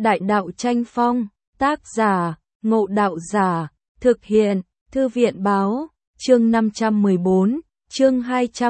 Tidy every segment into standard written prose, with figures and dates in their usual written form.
Đại đạo tranh phong, tác giả, Ngộ Đạo Giả, thực hiện, Thư viện báo, chương 514, chương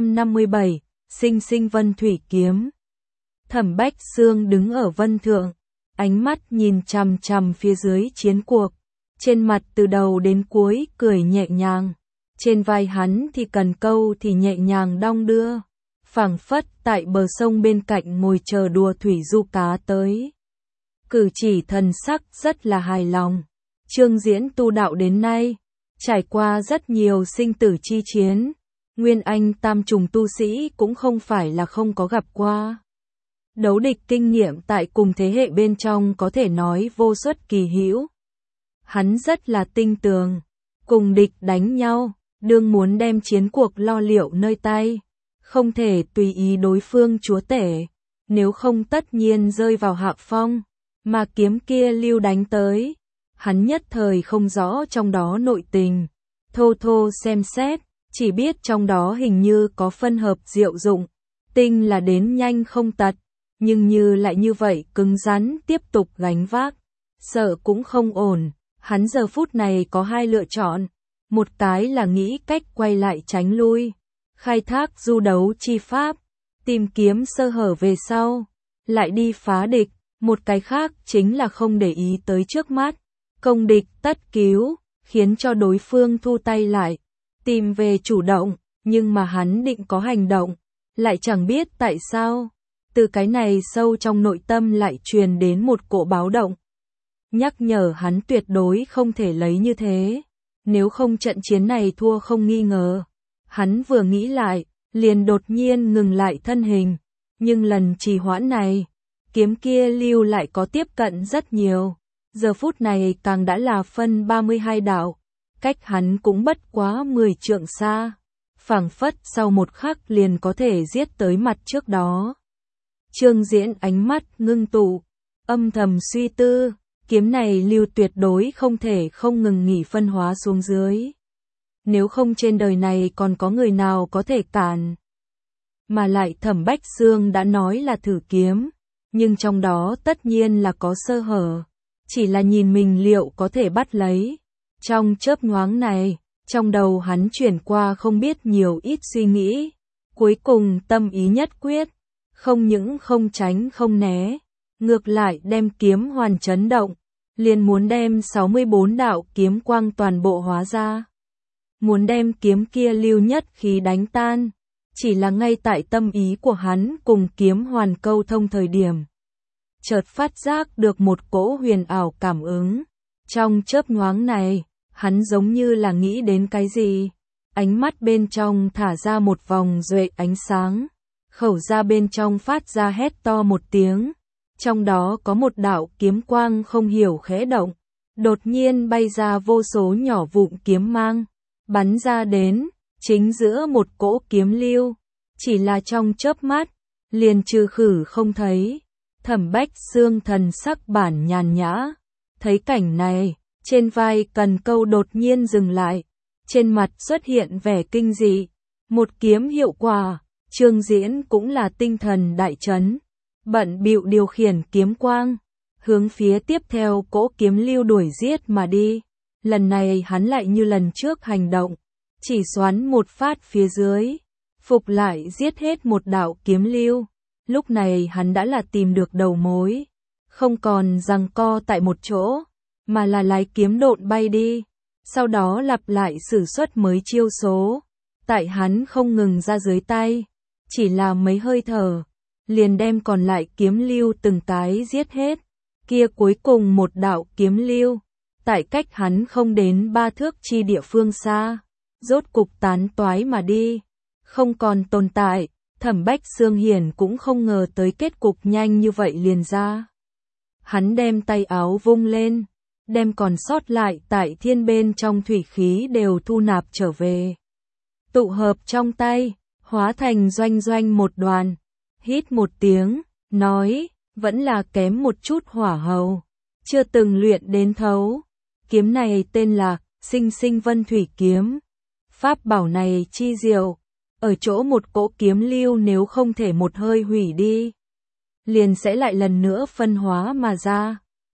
257, Sinh sinh vân thủy kiếm. Thẩm Bách Xương đứng ở vân thượng, ánh mắt nhìn chằm chằm phía dưới chiến cuộc, trên mặt từ đầu đến cuối cười nhẹ nhàng, trên vai hắn thì cần câu thì nhẹ nhàng đong đưa, phảng phất tại bờ sông bên cạnh ngồi chờ đùa thủy du cá tới. Cử chỉ thần sắc rất là hài lòng. Trương Diễn tu đạo đến nay, trải qua rất nhiều sinh tử chi chiến, Nguyên Anh tam trùng tu sĩ cũng không phải là không có gặp qua. Đấu địch kinh nghiệm tại cùng thế hệ bên trong có thể nói vô xuất kỳ hữu. Hắn rất là tinh tường, cùng địch đánh nhau, đương muốn đem chiến cuộc lo liệu nơi tay, không thể tùy ý đối phương chúa tể, nếu không tất nhiên rơi vào hạ phong, mà kiếm kia lưu đánh tới. Hắn nhất thời không rõ trong đó nội tình, thô thô xem xét, chỉ biết trong đó hình như có phân hợp diệu dụng, tinh là đến nhanh không tật, nhưng như lại như vậy cứng rắn tiếp tục gánh vác, sợ cũng không ổn. Hắn giờ phút này có hai lựa chọn, một cái là nghĩ cách quay lại tránh lui, khai thác du đấu chi pháp, tìm kiếm sơ hở về sau, lại đi phá địch, một cái khác chính là không để ý tới trước mắt, công địch tất cứu, khiến cho đối phương thu tay lại, tìm về chủ động, nhưng mà hắn định có hành động, lại chẳng biết tại sao, từ cái này sâu trong nội tâm lại truyền đến một cỗ báo động. Nhắc nhở hắn tuyệt đối không thể lấy như thế, nếu không trận chiến này thua không nghi ngờ. Hắn vừa nghĩ lại, liền đột nhiên ngừng lại thân hình, nhưng lần trì hoãn này, kiếm kia lưu lại có tiếp cận rất nhiều, giờ phút này càng đã là phân 32 đạo, cách hắn cũng bất quá 10 trượng xa, phảng phất sau một khắc liền có thể giết tới mặt trước đó. Trương Diễn ánh mắt ngưng tụ, âm thầm suy tư, kiếm này lưu tuyệt đối không thể không ngừng nghỉ phân hóa xuống dưới. Nếu không trên đời này còn có người nào có thể cản. Mà lại Thẩm Bách Xương đã nói là thử kiếm, nhưng trong đó tất nhiên là có sơ hở, chỉ là nhìn mình liệu có thể bắt lấy. Trong chớp nhoáng này, trong đầu hắn chuyển qua không biết nhiều ít suy nghĩ, cuối cùng tâm ý nhất quyết, không những không tránh không né, ngược lại đem kiếm hoàn chấn động, liền muốn đem 64 đạo kiếm quang toàn bộ hóa ra. Muốn đem kiếm kia lưu nhất khí đánh tan, chỉ là ngay tại tâm ý của hắn cùng kiếm hoàn câu thông thời điểm. Chợt phát giác được một cỗ huyền ảo cảm ứng. Trong chớp nhoáng này, hắn giống như là nghĩ đến cái gì. Ánh mắt bên trong thả ra một vòng duệ ánh sáng. Khẩu ra bên trong phát ra hét to một tiếng. Trong đó có một đạo kiếm quang không hiểu khẽ động. Đột nhiên bay ra vô số nhỏ vụn kiếm mang. Bắn ra đến, chính giữa một cỗ kiếm lưu. Chỉ là trong chớp mắt, liền trừ khử không thấy. Thẩm Bách Xương thần sắc bản nhàn nhã, thấy cảnh này, trên vai cần câu đột nhiên dừng lại, trên mặt xuất hiện vẻ kinh dị, một kiếm hiệu quả, Trương Diễn cũng là tinh thần đại chấn, bận bịu điều khiển kiếm quang, hướng phía tiếp theo cỗ kiếm lưu đuổi giết mà đi, lần này hắn lại như lần trước hành động, chỉ xoắn một phát phía dưới, phục lại giết hết một đạo kiếm lưu. Lúc này hắn đã là tìm được đầu mối, không còn giằng co tại một chỗ, mà là lái kiếm độn bay đi, sau đó lặp lại sử xuất mới chiêu số. Tại hắn không ngừng ra dưới tay, chỉ là mấy hơi thở, liền đem còn lại kiếm lưu từng cái giết hết. Kia cuối cùng một đạo kiếm lưu, tại cách hắn không đến 3 thước chi địa phương xa, rốt cục tán toái mà đi, không còn tồn tại. Thẩm Bách Xương Hiển cũng không ngờ tới kết cục nhanh như vậy liền ra. Hắn đem tay áo vung lên, đem còn sót lại tại thiên bên trong thủy khí đều thu nạp trở về. Tụ hợp trong tay, hóa thành doanh doanh một đoàn. Hít một tiếng, nói, vẫn là kém một chút hỏa hầu. Chưa từng luyện đến thấu. Kiếm này tên là Sinh sinh vân thủy kiếm. Pháp bảo này chi diệu. Ở chỗ một cỗ kiếm lưu nếu không thể một hơi hủy đi, liền sẽ lại lần nữa phân hóa mà ra.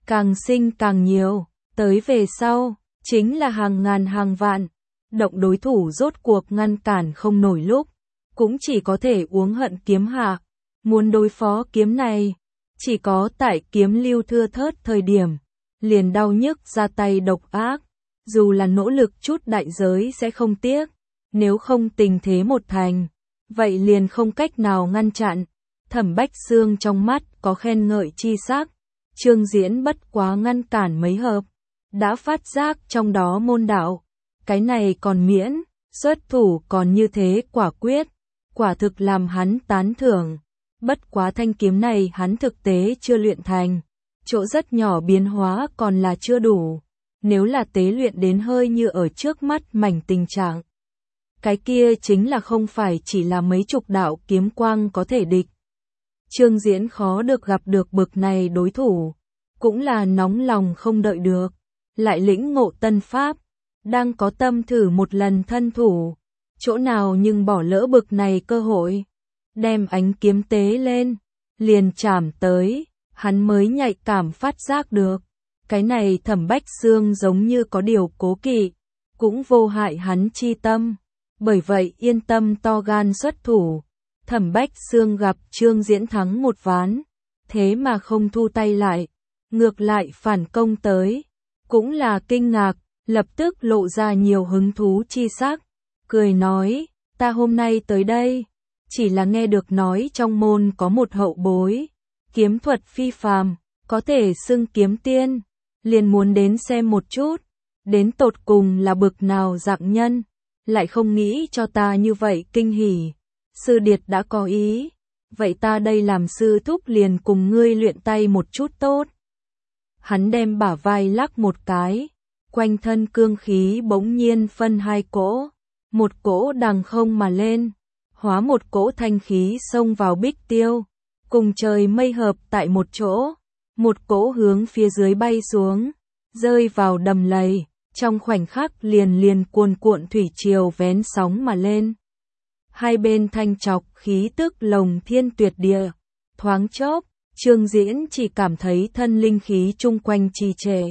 càng sinh càng nhiều, tới về sau, chính là hàng ngàn hàng vạn. Động đối thủ rốt cuộc ngăn cản không nổi lúc, cũng chỉ có thể uống hận kiếm hạ. Muốn đối phó kiếm này, chỉ có tại kiếm lưu thưa thớt thời điểm, liền đau nhức ra tay độc ác, dù là nỗ lực chút đại giới sẽ không tiếc, nếu không tình thế một thành, vậy liền không cách nào ngăn chặn. Thẩm Bách Xương trong mắt có khen ngợi chi sắc, Trương Diễn bất quá ngăn cản mấy hợp, đã phát giác trong đó môn đạo, cái này còn miễn, xuất thủ còn như thế quả quyết, quả thực làm hắn tán thưởng. Bất quá thanh kiếm này hắn thực tế chưa luyện thành, chỗ rất nhỏ biến hóa còn là chưa đủ, nếu là tế luyện đến hơi như ở trước mắt mảnh tình trạng, cái kia chính là không phải chỉ là mấy chục đạo kiếm quang có thể địch. Trương Diễn khó được gặp được bực này đối thủ, cũng là nóng lòng không đợi được, lại lĩnh ngộ tân pháp, đang có tâm thử một lần thân thủ, chỗ nào nhưng bỏ lỡ bực này cơ hội, đem ánh kiếm tế lên, liền chạm tới, hắn mới nhạy cảm phát giác được, cái này Thẩm Bách Xương giống như có điều cố kỵ, cũng vô hại hắn chi tâm, bởi vậy yên tâm to gan xuất thủ. Thẩm Bách Xương gặp Trương Diễn thắng một ván, thế mà không thu tay lại, ngược lại phản công tới, cũng là kinh ngạc, lập tức lộ ra nhiều hứng thú chi sắc, cười nói, ta hôm nay tới đây, chỉ là nghe được nói trong môn có một hậu bối, kiếm thuật phi phàm, có thể xưng kiếm tiên, liền muốn đến xem một chút, đến tột cùng là bực nào dạng nhân, lại không nghĩ cho ta như vậy kinh hỉ. Sư điệt đã có ý, vậy ta đây làm sư thúc liền cùng ngươi luyện tay một chút tốt. Hắn đem bả vai lắc một cái, quanh thân cương khí bỗng nhiên phân hai cỗ, một cỗ đằng không mà lên, hóa một cỗ thanh khí xông vào bích tiêu, cùng trời mây hợp tại một chỗ, một cỗ hướng phía dưới bay xuống, rơi vào đầm lầy, trong khoảnh khắc liền cuồn cuộn thủy triều vén sóng mà lên. Hai bên thanh chọc khí tức lồng thiên tuyệt địa, thoáng chốc, Trương Diễn chỉ cảm thấy thân linh khí chung quanh trì trệ,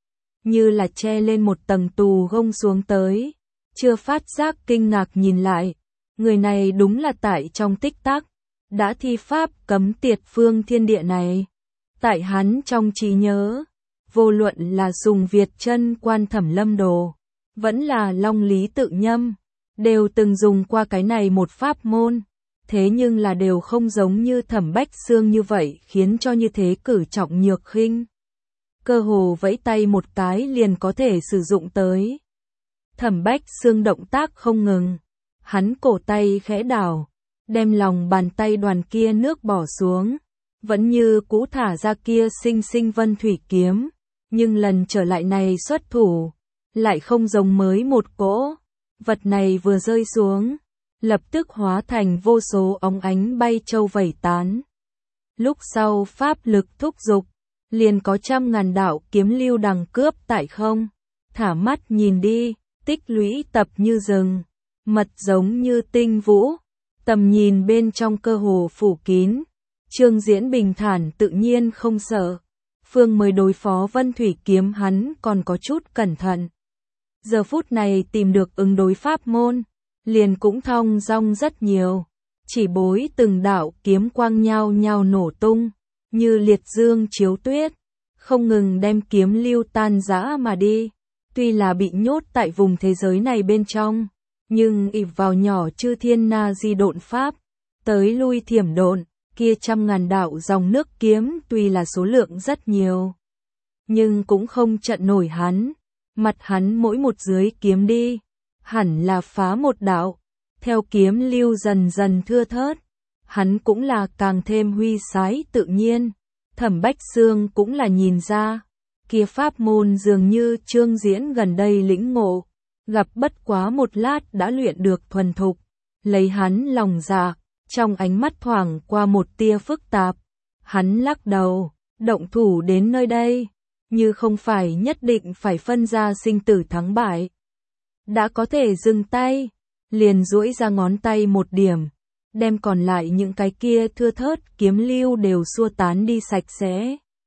như là che lên một tầng tù gông xuống tới, chưa phát giác kinh ngạc nhìn lại, người này đúng là tại trong tích tắc, đã thi pháp cấm tiệt phương thiên địa này. Tại hắn trong trí nhớ, vô luận là dùng Việt chân quan Thẩm Lâm Đồ, vẫn là Long Lý Tự Nhâm, đều từng dùng qua cái này một pháp môn, thế nhưng là đều không giống như Thẩm Bách Xương như vậy khiến cho như thế cử trọng nhược khinh. Cơ hồ vẫy tay một cái liền có thể sử dụng tới. Thẩm Bách Xương động tác không ngừng, hắn cổ tay khẽ đảo, đem lòng bàn tay đoàn kia nước bỏ xuống, vẫn như cũ thả ra kia sinh sinh vân thủy kiếm, nhưng lần trở lại này xuất thủ, lại không giống mới một cỗ. Vật này vừa rơi xuống, lập tức hóa thành vô số óng ánh bay châu vẩy tán. Lúc sau pháp lực thúc dục, liền có trăm ngàn đạo kiếm lưu đằng cướp tại không. Thả mắt nhìn đi, tích lũy tập như rừng, mật giống như tinh vũ, tầm nhìn bên trong cơ hồ phủ kín. Trương Diễn bình thản tự nhiên không sợ. Phương mới đối phó Vân Thủy kiếm hắn còn có chút cẩn thận. Giờ phút này tìm được ứng đối pháp môn, liền cũng thong dong rất nhiều, chỉ bối từng đạo kiếm quang nhao nhao nổ tung, như liệt dương chiếu tuyết, không ngừng đem kiếm lưu tan rã mà đi. Tuy là bị nhốt tại vùng thế giới này bên trong, nhưng ỷ vào nhỏ chư thiên na di độn pháp, tới lui thiểm độn, kia trăm ngàn đạo dòng nước kiếm tuy là số lượng rất nhiều, nhưng cũng không trận nổi hắn. Mặt hắn mỗi một dưới kiếm đi, hẳn là phá một đạo, theo kiếm lưu dần dần thưa thớt, hắn cũng là càng thêm huy sái tự nhiên. Thẩm Bách Xương cũng là nhìn ra, kia pháp môn dường như Trương Diễn gần đây lĩnh ngộ, gặp bất quá một lát đã luyện được thuần thục, lấy hắn lòng dạ, trong ánh mắt thoảng qua một tia phức tạp, hắn lắc đầu, động thủ đến nơi đây, như không phải nhất định phải phân ra sinh tử thắng bại. Đã có thể dừng tay, liền duỗi ra ngón tay một điểm, đem còn lại những cái kia thưa thớt kiếm lưu đều xua tán đi sạch sẽ.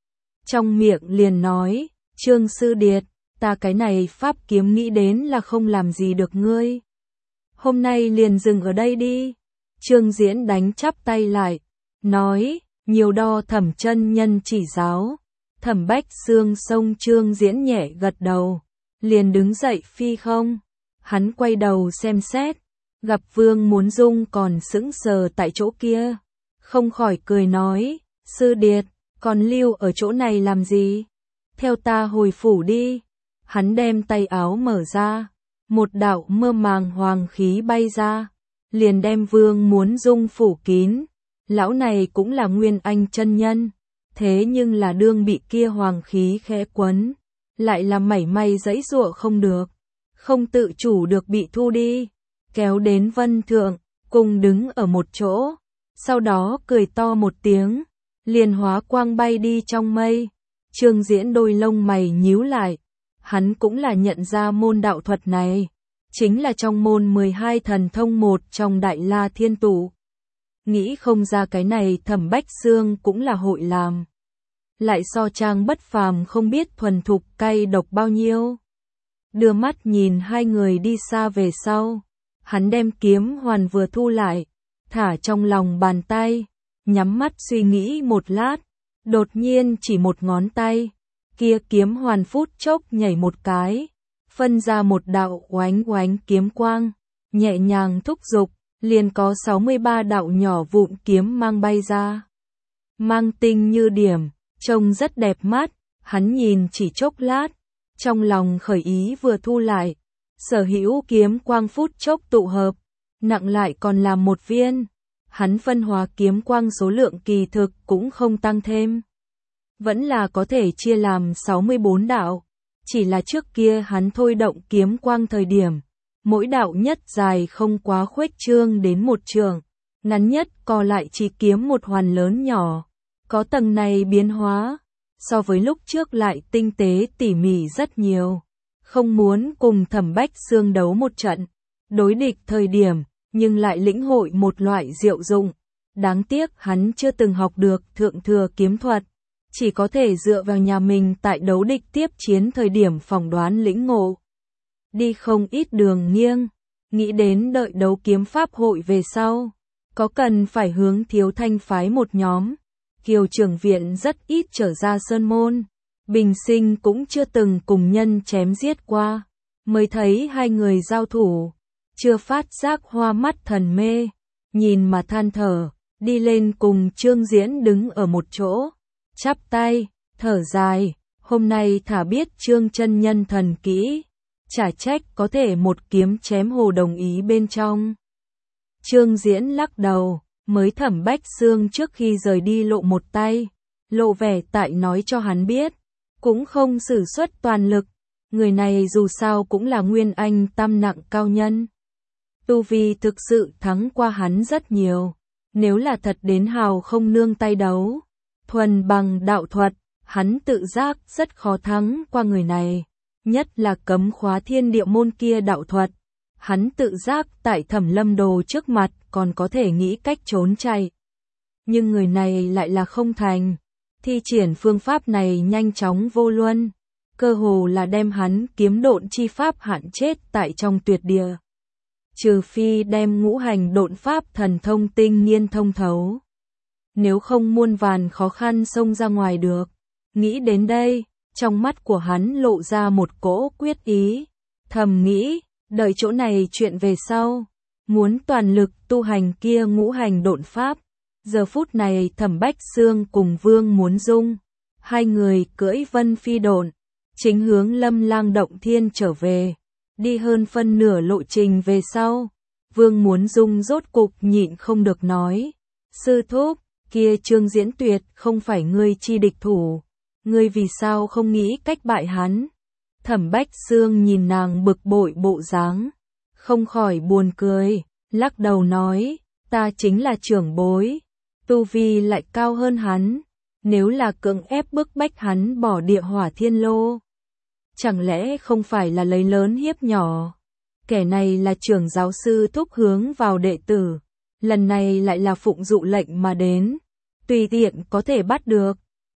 trong miệng liền nói, Trương Sư Điệt, ta cái này pháp kiếm nghĩ đến là không làm gì được ngươi. Hôm nay liền dừng ở đây đi. Trương Diễn đánh chắp tay lại, nói, nhiều đo Thẩm chân nhân chỉ giáo. Thẩm Bách Xương xông Trương Diễn nhẹ gật đầu, liền đứng dậy phi không. Hắn quay đầu xem xét, gặp Vương Muốn Dung còn sững sờ tại chỗ kia, không khỏi cười nói, Sư Điệt, còn lưu ở chỗ này làm gì? Theo ta hồi phủ đi. Hắn đem tay áo mở ra, một đạo mơ màng hoàng khí bay ra, liền đem Vương Muốn Dung phủ kín. Lão này cũng là Nguyên Anh chân nhân, thế nhưng là đương bị kia hoàng khí khẽ quấn, lại là mảy may giãy giụa không được, không tự chủ được bị thu đi, kéo đến vân thượng, cùng đứng ở một chỗ, sau đó cười to một tiếng, liền hóa quang bay đi trong mây. Trương Diễn đôi lông mày nhíu lại, hắn cũng là nhận ra môn đạo thuật này, chính là trong môn 12 thần thông một trong Đại La Thiên Tụ. Nghĩ không ra cái này Thẩm Bách Xương cũng là hội làm. Lại so trang bất phàm không biết thuần thục cay độc bao nhiêu. Đưa mắt nhìn hai người đi xa về sau, hắn đem kiếm hoàn vừa thu lại, thả trong lòng bàn tay, nhắm mắt suy nghĩ một lát, đột nhiên chỉ một ngón tay, kia kiếm hoàn phút chốc nhảy một cái, phân ra một đạo oánh oánh kiếm quang, nhẹ nhàng thúc giục, liền có 63 đạo nhỏ vụn kiếm mang bay ra. Mang tinh như điểm, trông rất đẹp mắt, hắn nhìn chỉ chốc lát, trong lòng khởi ý vừa thu lại, sở hữu kiếm quang phút chốc tụ hợp, nặng lại còn là một viên, hắn phân hóa kiếm quang số lượng kỳ thực cũng không tăng thêm. Vẫn là có thể chia làm 64 đạo, chỉ là trước kia hắn thôi động kiếm quang thời điểm, mỗi đạo nhất dài không quá khuếch trương đến một trượng, ngắn nhất co lại chỉ kiếm một hoàn lớn nhỏ, có tầng này biến hóa, so với lúc trước lại tinh tế tỉ mỉ rất nhiều. Không muốn cùng Thẩm Bách Xương đấu một trận, đối địch thời điểm, nhưng lại lĩnh hội một loại diệu dụng. Đáng tiếc hắn chưa từng học được thượng thừa kiếm thuật, chỉ có thể dựa vào nhà mình tại đấu địch tiếp chiến thời điểm phỏng đoán lĩnh ngộ. Đi không ít đường nghiêng, nghĩ đến đợi đấu kiếm pháp hội về sau, có cần phải hướng Thiếu Thanh phái một nhóm. Kiều Trưởng Viện rất ít trở ra sơn môn, bình sinh cũng chưa từng cùng nhân chém giết qua, mới thấy hai người giao thủ, chưa phát giác hoa mắt thần mê, nhìn mà than thở, đi lên cùng Trương Diễn đứng ở một chỗ, chắp tay, thở dài, hôm nay thả biết Trương chân nhân thần kỹ, chả trách có thể một kiếm chém Hồ Đồng Ý bên trong. Trương Diễn lắc đầu, mới Thẩm Bách Xương trước khi rời đi lộ một tay, lộ vẻ tại nói cho hắn biết, cũng không sử xuất toàn lực, người này dù sao cũng là Nguyên Anh tam nặng cao nhân. Tu vi thực sự thắng qua hắn rất nhiều, nếu là thật đến hào không nương tay đấu, thuần bằng đạo thuật, hắn tự giác rất khó thắng qua người này, nhất là cấm khóa thiên địa môn kia đạo thuật. Hắn tự giác tại Thẩm Lâm Đồ trước mặt còn có thể nghĩ cách trốn chạy. Nhưng người này lại là không thành. Thi triển phương pháp này nhanh chóng vô luân. Cơ hồ là đem hắn kiếm độn chi pháp hạn chết tại trong tuyệt địa. Trừ phi đem ngũ hành độn pháp thần thông tinh nhiên thông thấu. Nếu không muôn vàn khó khăn xông ra ngoài được. Nghĩ đến đây, trong mắt của hắn lộ ra một cỗ quyết ý. Thầm nghĩ, đợi chỗ này chuyện về sau, muốn toàn lực tu hành kia ngũ hành độn pháp. Giờ phút này Thẩm Bách Xương cùng Vương Muốn Dung, hai người cưỡi vân phi độn, chính hướng Lâm Lang động thiên trở về. Đi hơn phân nửa lộ trình về sau, Vương Muốn Dung rốt cục nhịn không được nói, sư thúc, kia Trương Diễn tuyệt không phải ngươi chi địch thủ, ngươi vì sao không nghĩ cách bại hắn? Thẩm Bách Xương nhìn nàng bực bội bộ dáng, không khỏi buồn cười, lắc đầu nói, ta chính là trưởng bối, tu vi lại cao hơn hắn, nếu là cưỡng ép bức bách hắn bỏ địa hỏa thiên lô, chẳng lẽ không phải là lấy lớn hiếp nhỏ? Kẻ này là trưởng giáo sư thúc hướng vào đệ tử, lần này lại là phụng dụ lệnh mà đến, tùy tiện có thể bắt được.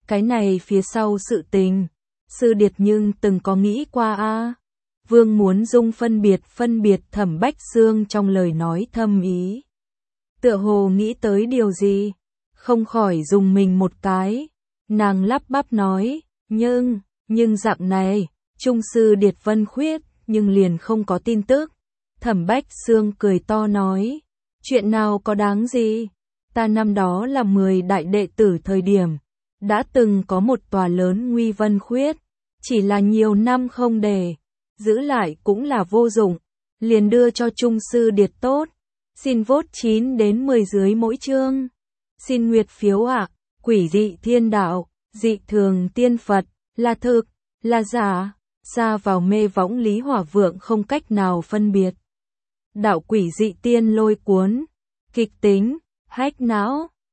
Cái này phía sau sự tình, Sư Điệt nhưng từng có nghĩ qua a. Vương muốn dung phân biệt Thẩm Bách Xương trong lời nói thâm ý. Tựa hồ nghĩ tới điều gì, không khỏi dùng mình một cái. Nàng lắp bắp nói, nhưng dạng này, Trung Sư Điệt Vân khuyết, nhưng liền không có tin tức. Thẩm Bách Xương cười to nói, chuyện nào có đáng gì, ta năm đó là 10 đại đệ tử thời điểm, đã từng có một tòa lớn nguy vân khuyết, chỉ là nhiều năm không để, giữ lại cũng là vô dụng, liền đưa cho Trung Sư Điệt tốt, xin vote 9 đến 10 dưới mỗi chương, xin nguyệt phiếu ạ, quỷ dị thiên đạo, dị thường tiên Phật, là thực, là giả, xa vào mê võng Lý Hỏa Vượng không cách nào phân biệt. Đạo quỷ dị tiên lôi cuốn, kịch tính, hách não.